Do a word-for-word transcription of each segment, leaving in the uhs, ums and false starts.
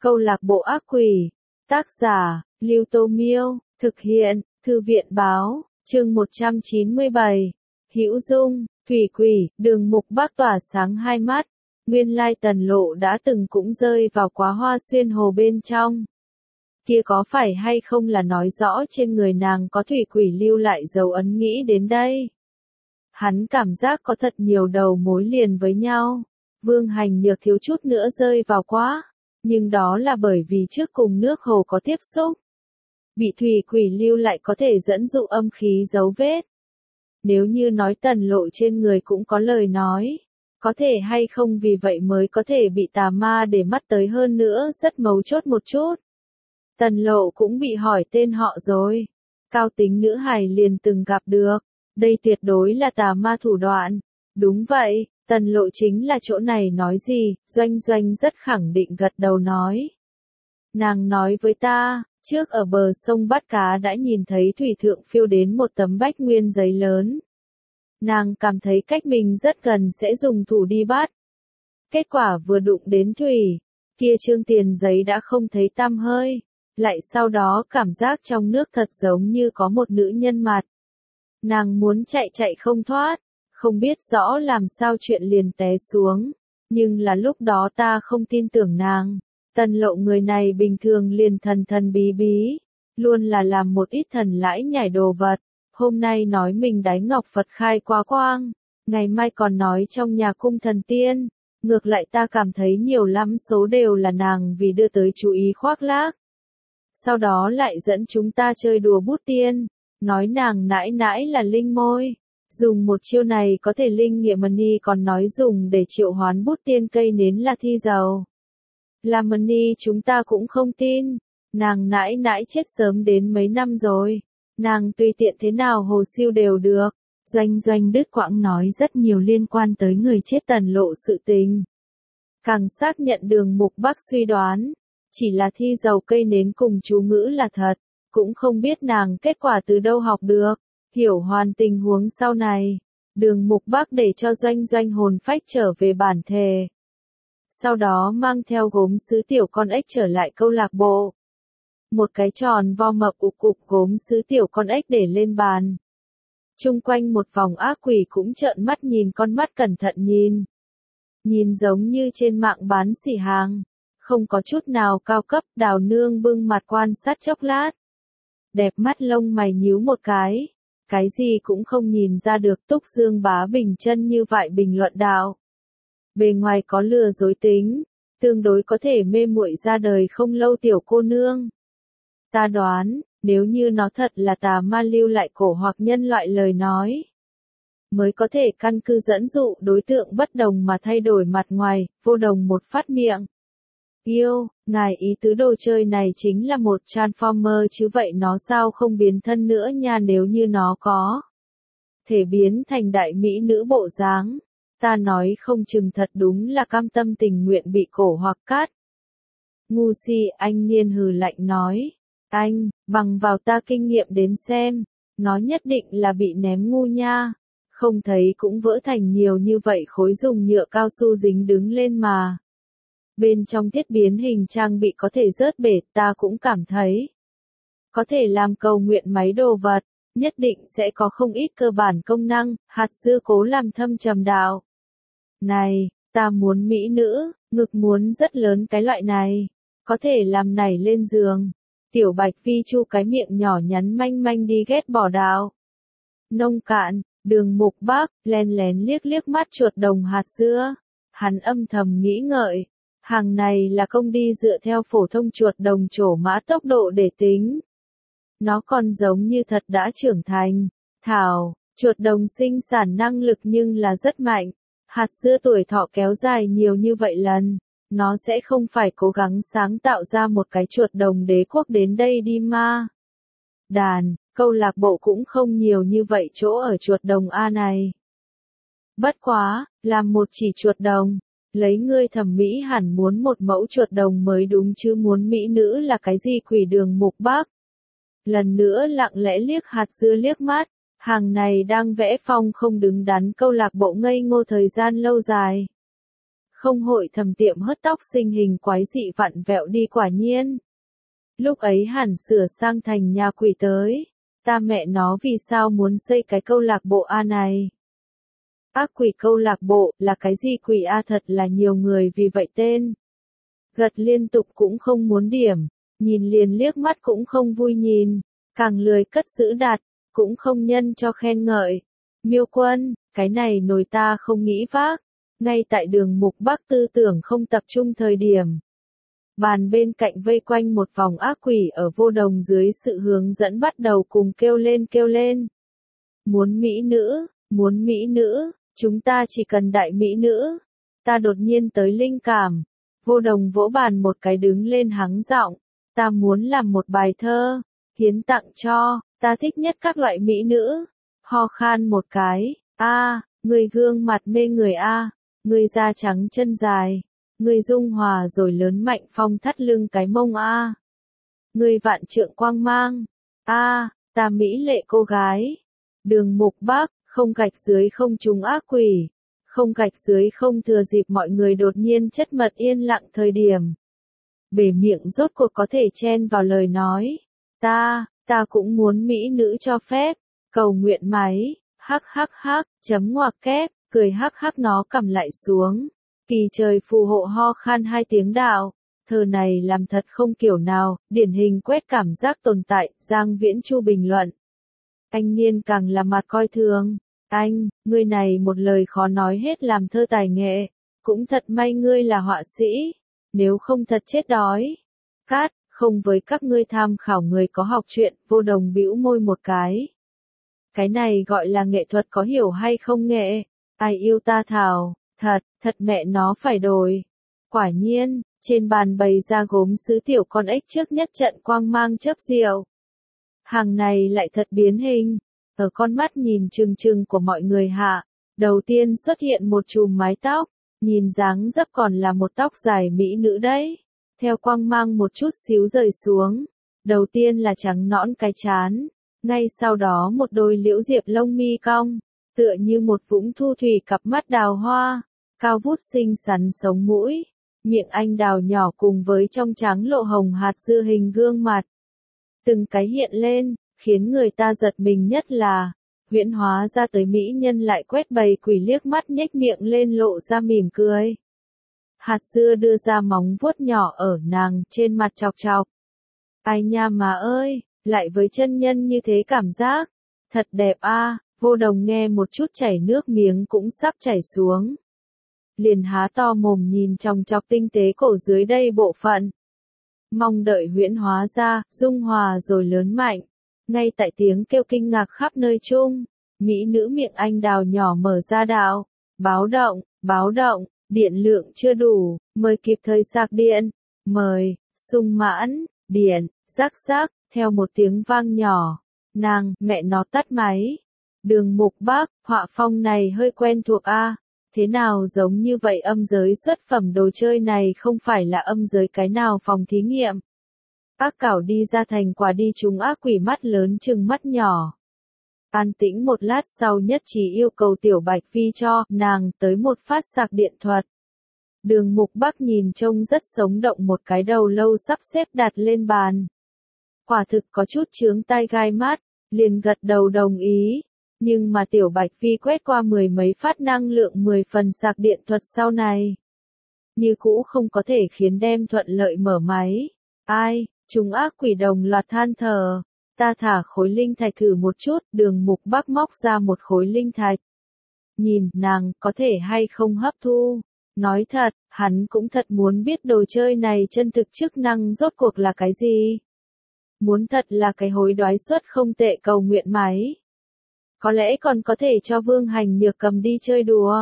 Câu lạc bộ ác quỷ. Tác giả, Lưu Tô Miêu. Thực hiện, Thư viện báo. Chương một trăm chín mươi bảy. Hữu Dung, Thủy Quỷ. Đường Mục Bác tỏa sáng hai mắt. Nguyên lai Tần Lộ đã từng cũng rơi vào quá hoa xuyên hồ bên trong. Kia có phải hay không là nói rõ trên người nàng có thủy quỷ lưu lại dấu ấn, nghĩ đến đây. Hắn cảm giác có thật nhiều đầu mối liền với nhau. Vương Hành Nhược thiếu chút nữa rơi vào quá. Nhưng đó là bởi vì trước cùng nước hồ có tiếp xúc. Bị thủy quỷ lưu lại có thể dẫn dụ âm khí dấu vết. Nếu như nói Tần Lộ trên người cũng có lời nói. Có thể hay không vì vậy mới có thể bị tà ma để mắt tới, hơn nữa rất mấu chốt một chút. Tần Lộ cũng bị hỏi tên họ rồi. Cao tính nữ hài liền từng gặp được. Đây tuyệt đối là tà ma thủ đoạn. Đúng vậy, Tần Lộ chính là chỗ này nói gì, Doanh Doanh rất khẳng định gật đầu nói. Nàng nói với ta, trước ở bờ sông bắt cá đã nhìn thấy thủy thượng phiêu đến một tấm bách nguyên giấy lớn. Nàng cảm thấy cách mình rất gần sẽ dùng thủ đi bắt. Kết quả vừa đụng đến thủy, kia trương tiền giấy đã không thấy tăm hơi. Lại sau đó cảm giác trong nước thật giống như có một nữ nhân mặt. Nàng muốn chạy chạy không thoát, không biết rõ làm sao chuyện liền té xuống. Nhưng là lúc đó ta không tin tưởng nàng. Tần Lộ người này bình thường liền thần thần bí bí, luôn là làm một ít thần lãi nhảy đồ vật. Hôm nay nói mình đáy ngọc Phật khai quá quang, ngày mai còn nói trong nhà cung thần tiên. Ngược lại ta cảm thấy nhiều lắm số đều là nàng vì đưa tới chú ý khoác lác. Sau đó lại dẫn chúng ta chơi đùa bút tiên, nói nàng nãi nãi là linh môi. Dùng một chiêu này có thể linh nghiệm mani, còn nói dùng để triệu hoán bút tiên cây nến là thi dầu. Là mani chúng ta cũng không tin, nàng nãi nãi chết sớm đến mấy năm rồi. Nàng tùy tiện thế nào hồ siêu đều được. Doanh Doanh đứt quãng nói rất nhiều liên quan tới người chết Tần Lộ sự tình. Càng xác nhận Đường Mục Bác suy đoán. Chỉ là thi dầu cây nến cùng chú ngữ là thật. Cũng không biết nàng kết quả từ đâu học được. Hiểu hoàn tình huống sau này. Đường Mục Bác để cho Doanh Doanh hồn phách trở về bản thể. Sau đó mang theo gốm sứ tiểu con ếch trở lại câu lạc bộ. Một cái tròn vo mập ục cục gốm sứ tiểu con ếch để lên bàn. Trung quanh một vòng ác quỷ cũng trợn mắt nhìn, con mắt cẩn thận nhìn. Nhìn giống như trên mạng bán xỉ hàng. Không có chút nào cao cấp. Đào Nương bưng mặt quan sát chốc lát. Đẹp mắt lông mày nhíu một cái. Cái gì cũng không nhìn ra được. Túc Dương Bá bình chân như vậy bình luận đạo. Bề ngoài có lừa dối tính. Tương đối có thể mê muội ra đời không lâu tiểu cô nương. Ta đoán, nếu như nó thật là tà ma lưu lại cổ hoặc nhân loại lời nói, mới có thể căn cứ dẫn dụ đối tượng bất đồng mà thay đổi mặt ngoài, vô đồng một phát miệng. Yêu, ngài ý tứ đồ chơi này chính là một Transformer chứ vậy nó sao không biến thân nữa nha, nếu như nó có thể biến thành đại mỹ nữ bộ dáng. Ta nói không chừng thật đúng là cam tâm tình nguyện bị cổ hoặc cát. Ngu si, anh Niên hừ lạnh nói. Anh, bằng vào ta kinh nghiệm đến xem, nó nhất định là bị ném ngu nha. Không thấy cũng vỡ thành nhiều như vậy khối dùng nhựa cao su dính đứng lên mà. Bên trong thiết biến hình trang bị có thể rớt bể, ta cũng cảm thấy. Có thể làm cầu nguyện máy đồ vật, nhất định sẽ có không ít cơ bản công năng, hạt dưa cố làm thâm trầm đạo. Này, ta muốn mỹ nữ, ngực muốn rất lớn cái loại này, có thể làm nảy lên giường. Tiểu Bạch Vi chu cái miệng nhỏ nhắn manh manh đi ghét bỏ đạo. Nông Cạn, Đường Mục Bác, len lén liếc liếc mắt chuột đồng hạt dưa. Hắn âm thầm nghĩ ngợi, hàng này là công đi dựa theo phổ thông chuột đồng trổ mã tốc độ để tính. Nó còn giống như thật đã trưởng thành. Thảo, chuột đồng sinh sản năng lực nhưng là rất mạnh. Hạt dưa tuổi thọ kéo dài nhiều như vậy lần. Nó sẽ không phải cố gắng sáng tạo ra một cái chuột đồng đế quốc đến đây đi ma. Đàn, câu lạc bộ cũng không nhiều như vậy chỗ ở chuột đồng A này. Bất quá, làm một chỉ chuột đồng, lấy ngươi thẩm mỹ hẳn muốn một mẫu chuột đồng mới đúng chứ, muốn mỹ nữ là cái gì quỷ. Đường Mục Bác lần nữa lặng lẽ liếc hạt dưa liếc mắt, hàng này đang vẽ phong không đứng đắn câu lạc bộ ngây ngô thời gian lâu dài. không hội thầm tiệm hớt tóc sinh hình quái dị vặn vẹo đi quả nhiên. Lúc ấy hẳn sửa sang thành nhà quỷ tới. Ta mẹ nó vì sao muốn xây cái câu lạc bộ A này? Ác quỷ câu lạc bộ là cái gì quỷ A thật là nhiều người vì vậy tên. Gật liên tục cũng không muốn điểm, nhìn liền liếc mắt cũng không vui nhìn, càng lười cất giữ đặt, cũng không nhân cho khen ngợi. Miêu Quân, cái này nồi ta không nghĩ vác, ngay tại đường Mục Bắc tư tưởng không tập trung thời điểm. Bàn bên cạnh vây quanh một vòng ác quỷ ở Vô Đồng dưới sự hướng dẫn bắt đầu cùng kêu lên kêu lên. Muốn mỹ nữ, muốn mỹ nữ, chúng ta chỉ cần đại mỹ nữ. Ta đột nhiên tới linh cảm. Vô Đồng vỗ bàn một cái đứng lên hắng giọng. Ta muốn làm một bài thơ, hiến tặng cho, ta thích nhất các loại mỹ nữ. Ho khan một cái, a, người gương mặt mê người a, người da trắng chân dài. Người dung hòa rồi lớn mạnh phong thắt lưng cái mông a. Người vạn trượng quang mang. A, ta mỹ lệ cô gái. Đường Mục Bắc, không gạch dưới không trúng ác quỷ. Không gạch dưới không thừa dịp mọi người đột nhiên chất mật yên lặng thời điểm. Bể miệng rốt cuộc có thể chen vào lời nói. Ta, ta cũng muốn mỹ nữ cho phép. Cầu nguyện máy, hắc hắc hắc, chấm ngoặc kép, cười hắc hắc nó cầm lại xuống. Kỳ trời phù hộ ho khan hai tiếng đạo, thơ này làm thật không kiểu nào, điển hình quét cảm giác tồn tại, Giang Viễn Chu bình luận. Anh Niên càng là mặt coi thường, anh, ngươi này một lời khó nói hết làm thơ tài nghệ, cũng thật may ngươi là họa sĩ, nếu không thật chết đói. Cát, không với các ngươi tham khảo người có học chuyện, Vô Đồng bĩu môi một cái. Cái này gọi là nghệ thuật có hiểu hay không nghệ, ai yêu ta thảo. Thật, thật mẹ nó phải đổi. Quả nhiên, trên bàn bày ra gốm sứ tiểu con ếch trước nhất trận quang mang chớp diệu. Hàng này lại thật biến hình, ở con mắt nhìn trừng trừng của mọi người hạ, đầu tiên xuất hiện một chùm mái tóc, nhìn dáng dấp còn là một tóc dài mỹ nữ đấy. Theo quang mang một chút xíu rời xuống, đầu tiên là trắng nõn cái trán, ngay sau đó một đôi liễu diệp lông mi cong, tựa như một vũng thu thủy cặp mắt đào hoa. Cao vút xinh xắn sống mũi, miệng anh đào nhỏ cùng với trong trắng lộ hồng hạt dưa hình gương mặt. Từng cái hiện lên, khiến người ta giật mình nhất là, huyễn hóa ra tới mỹ nhân lại quét bầy quỷ liếc mắt nhếch miệng lên lộ ra mỉm cười. Hạt dưa đưa ra móng vuốt nhỏ ở nàng trên mặt chọc chọc. Ai nha mà ơi, lại với chân nhân như thế cảm giác, thật đẹp a. Vô Đồng nghe một chút chảy nước miếng cũng sắp chảy xuống. Liền há to mồm nhìn chòng chọc tinh tế cổ dưới đây bộ phận. Mong đợi huyễn hóa ra, dung hòa rồi lớn mạnh. Ngay tại tiếng kêu kinh ngạc khắp nơi chung, mỹ nữ miệng anh đào nhỏ mở ra đạo. Báo động, báo động, điện lượng chưa đủ, mời kịp thời sạc điện. Mời, sung mãn, điện, rắc rắc, theo một tiếng vang nhỏ. Nàng, mẹ nó tắt máy. Đường Mục Bắc, họa phong này hơi quen thuộc a. Thế nào giống như vậy âm giới xuất phẩm đồ chơi này không phải là âm giới cái nào phòng thí nghiệm. Ác cảo đi ra thành quả đi trúng ác quỷ mắt lớn chừng mắt nhỏ. An tĩnh một lát sau nhất trí yêu cầu Tiểu Bạch Phi cho nàng tới một phát sạc điện thuật. Đường Mục Bắc nhìn trông rất sống động một cái đầu lâu sắp xếp đặt lên bàn. Quả thực có chút chướng tai gai mắt, liền gật đầu đồng ý. Nhưng mà Tiểu Bạch Phi quét qua mười mấy phát năng lượng mười phần sạc điện thuật sau này. Như cũ không có thể khiến đem thuận lợi mở máy. Ai, chúng ác quỷ đồng loạt than thở. Ta thả khối linh thạch thử một chút, Đường Mục Bắc móc ra một khối linh thạch. Nhìn nàng có thể hay không hấp thu. Nói thật, hắn cũng thật muốn biết đồ chơi này chân thực chức năng rốt cuộc là cái gì. Muốn thật là cái hối đoái suất không tệ cầu nguyện máy. Có lẽ còn có thể cho Vương Hành Nhược cầm đi chơi đùa.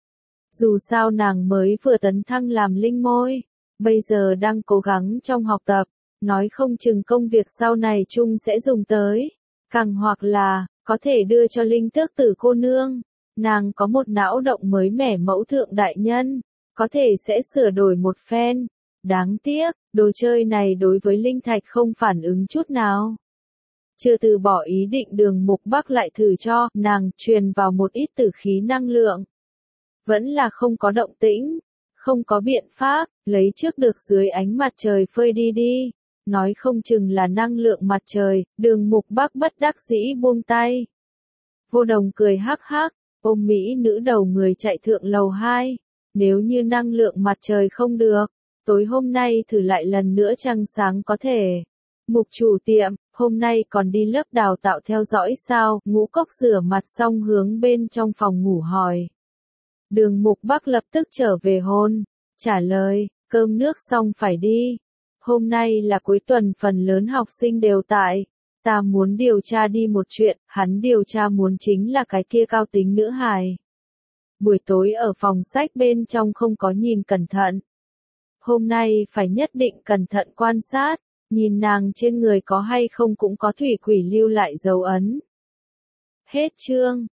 Dù sao nàng mới vừa tấn thăng làm linh môi, bây giờ đang cố gắng trong học tập, nói không chừng công việc sau này chung sẽ dùng tới. Càng hoặc là, có thể đưa cho linh tước tử cô nương. Nàng có một não động mới mẻ mẫu thượng đại nhân, có thể sẽ sửa đổi một phen. Đáng tiếc, đồ chơi này đối với linh thạch không phản ứng chút nào. Chưa từ bỏ ý định Đường Mục Bắc lại thử cho nàng truyền vào một ít tử khí năng lượng. Vẫn là không có động tĩnh, Không có biện pháp, lấy trước được dưới ánh mặt trời phơi đi đi. Nói không chừng là năng lượng mặt trời, Đường Mục Bắc bất đắc dĩ buông tay. Vô Đồng cười hắc hắc, ôm mỹ nữ đầu người chạy thượng lầu hai. Nếu như năng lượng mặt trời không được, tối hôm nay thử lại lần nữa trăng sáng có thể. Mục chủ tiệm, hôm nay còn đi lớp đào tạo theo dõi sao? Ngũ Cốc rửa mặt xong hướng bên trong phòng ngủ hỏi. Đường Mục Bắc lập tức trở về hôn, trả lời, cơm nước xong phải đi. Hôm nay là cuối tuần, phần lớn học sinh đều tại. Ta muốn điều tra đi một chuyện, hắn điều tra muốn chính là cái kia cao tính nữ hài. Buổi tối ở phòng sách bên trong không có nhìn cẩn thận. Hôm nay phải nhất định cẩn thận quan sát, nhìn nàng trên người có hay không cũng có thủy quỷ lưu lại dấu ấn. Hết chương.